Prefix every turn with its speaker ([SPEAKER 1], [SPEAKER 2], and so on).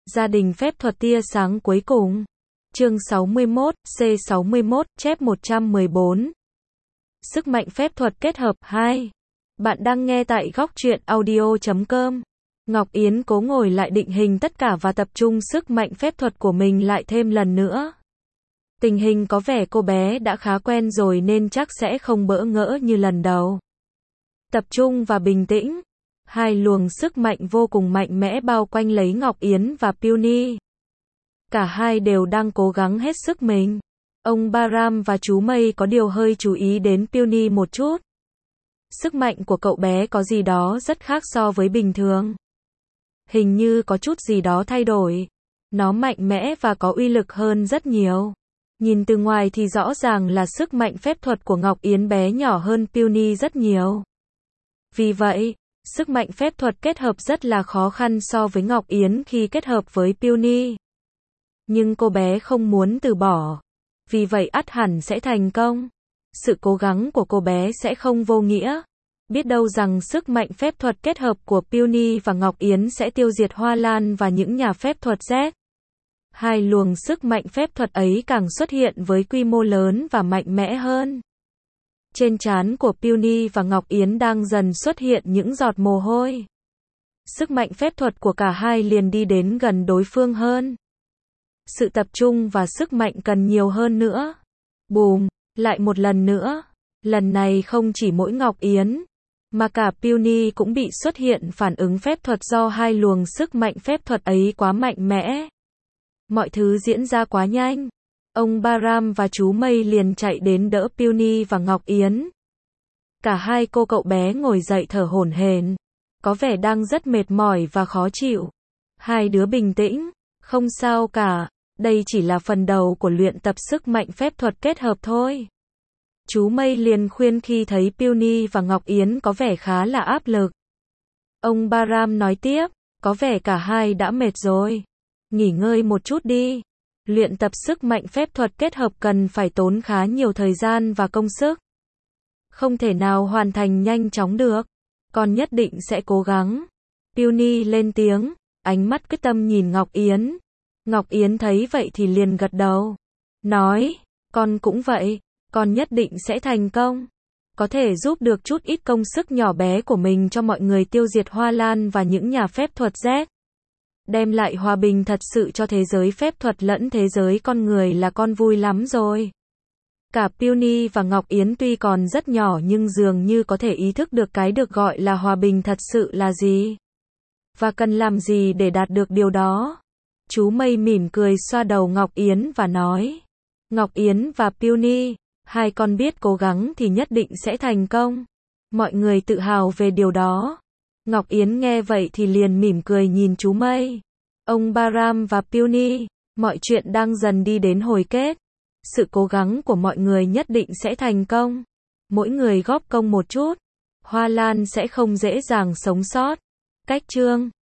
[SPEAKER 1] Gia đình phép thuật tia sáng cuối cùng. Chương 61, C61, chép 114. Sức mạnh phép thuật kết hợp 2. Bạn đang nghe tại góc truyện audio.com. Ngọc Yến cố ngồi lại định hình tất cả và tập trung sức mạnh phép thuật của mình lại thêm lần nữa. Tình hình có vẻ cô bé đã khá quen rồi nên chắc sẽ không bỡ ngỡ như lần đầu. Tập trung và bình tĩnh. Hai luồng sức mạnh vô cùng mạnh mẽ bao quanh lấy Ngọc Yến và Peony. Cả hai đều đang cố gắng hết sức mình. Ông Baram và chú Mây có điều hơi chú ý đến Peony một chút. Sức mạnh của cậu bé có gì đó rất khác so với bình thường. Hình như có chút gì đó thay đổi. Nó mạnh mẽ và có uy lực hơn rất nhiều. Nhìn từ ngoài thì rõ ràng là sức mạnh phép thuật của Ngọc Yến bé nhỏ hơn Peony rất nhiều. Vì vậy, sức mạnh phép thuật kết hợp rất là khó khăn so với Ngọc Yến khi kết hợp với Peony. Nhưng cô bé không muốn từ bỏ. Vì vậy ắt hẳn sẽ thành công. Sự cố gắng của cô bé sẽ không vô nghĩa. Biết đâu rằng sức mạnh phép thuật kết hợp của Peony và Ngọc Yến sẽ tiêu diệt Hoa Lan và những nhà phép thuật Z. Hai luồng sức mạnh phép thuật ấy càng xuất hiện với quy mô lớn và mạnh mẽ hơn. Trên trán của Peony và Ngọc Yến đang dần xuất hiện những giọt mồ hôi. Sức mạnh phép thuật của cả hai liền đi đến gần đối phương hơn. Sự tập trung và sức mạnh cần nhiều hơn nữa. Bùm, lại một lần nữa. Lần này không chỉ mỗi Ngọc Yến, mà cả Peony cũng bị xuất hiện phản ứng phép thuật do hai luồng sức mạnh phép thuật ấy quá mạnh mẽ. Mọi thứ diễn ra quá nhanh. Ông Baram và chú Mây liền chạy đến đỡ Peony và Ngọc Yến. Cả hai cậu bé ngồi dậy thở hổn hển, có vẻ đang rất mệt mỏi và khó chịu. Hai đứa bình tĩnh, không sao cả, đây chỉ là phần đầu của luyện tập sức mạnh phép thuật kết hợp thôi. Chú Mây liền khuyên khi thấy Peony và Ngọc Yến có vẻ khá là áp lực. Ông Baram nói tiếp, có vẻ cả hai đã mệt rồi. Nghỉ ngơi một chút đi. Luyện tập sức mạnh phép thuật kết hợp cần phải tốn khá nhiều thời gian và công sức. Không thể nào hoàn thành nhanh chóng được. Con nhất định sẽ cố gắng. Peony lên tiếng, ánh mắt quyết tâm nhìn Ngọc Yến. Ngọc Yến thấy vậy thì liền gật đầu. Nói, con cũng vậy, con nhất định sẽ thành công. Có thể giúp được chút ít công sức nhỏ bé của mình cho mọi người tiêu diệt Hoa Lan và những nhà phép thuật Z. Đem lại hòa bình thật sự cho thế giới phép thuật lẫn thế giới con người là con vui lắm rồi. Cả Peony và Ngọc Yến tuy còn rất nhỏ nhưng dường như có thể ý thức được cái được gọi là hòa bình thật sự là gì. Và cần làm gì để đạt được điều đó. Chú Mây mỉm cười xoa đầu Ngọc Yến và nói. Ngọc Yến và Peony, hai con biết cố gắng thì nhất định sẽ thành công. Mọi người tự hào về điều đó. Ngọc Yến nghe vậy thì liền mỉm cười nhìn chú Mây. Ông Baram và Peony, mọi chuyện đang dần đi đến hồi kết. Sự cố gắng của mọi người nhất định sẽ thành công. Mỗi người góp công một chút. Hoa Lan sẽ không dễ dàng sống sót. Cách chương